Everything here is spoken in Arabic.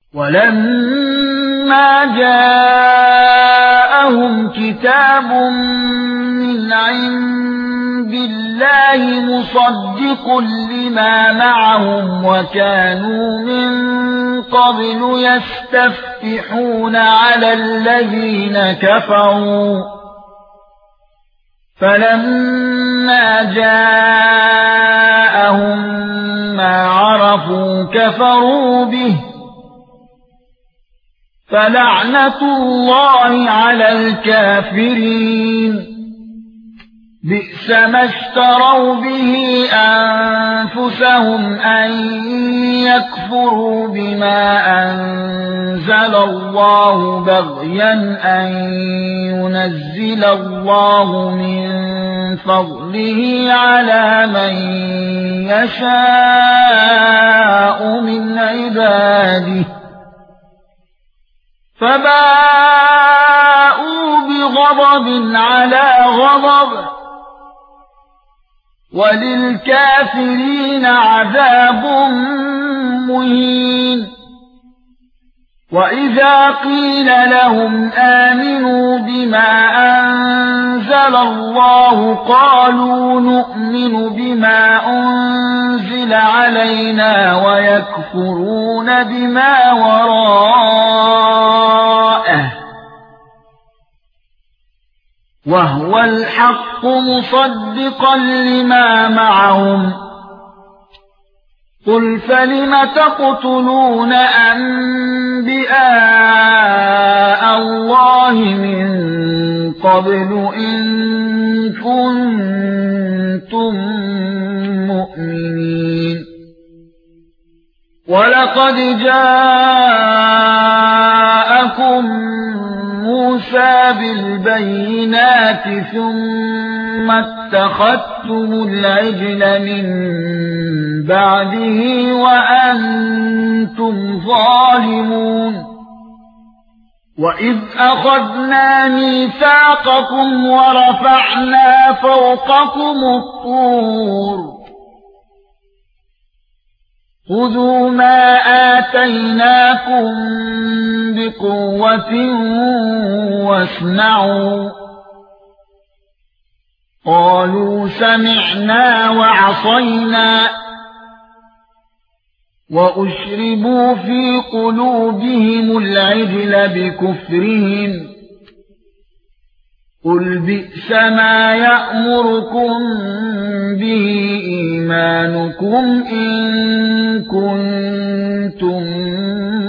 ولما جاءهم كتاب من عند الله مصدق لما معهم وكانوا من قبل يستفتحون على الذين كفروا فلما جاءهم ما عرفوا كفروا به فلعنة الله على الكافرين بئس ما اشتروا به أنفسهم أن يكفروا بما أنزل الله بغيا أن ينزل الله من فضله على من يشاء من عباده فباءوا بغضب على غضب وللكافرين عذاب مهين وإذا قيل لهم آمنوا بما أنزل الله قالوا نؤمن بما أنزل علينا ويكفرون بما وراءه وهو الحق مصدقا لما معهم قل فلم تقتلون أنبياء الله من قبل إن كنتم مؤمنين ولقد جاءكم موسى بالبينات ثم اتخذتم العجل من بعده وأنتم ظالمون وإذ أخذنا ميثاقكم ورفعنا فوقكم الطور خذوا ما آتيناكم بقوة واسمعوا قالوا سمعنا وعصينا وأشربوا في قلوبهم العجل بكفرهم قل بئس ما يأمركم به إيمانكم إن كنتم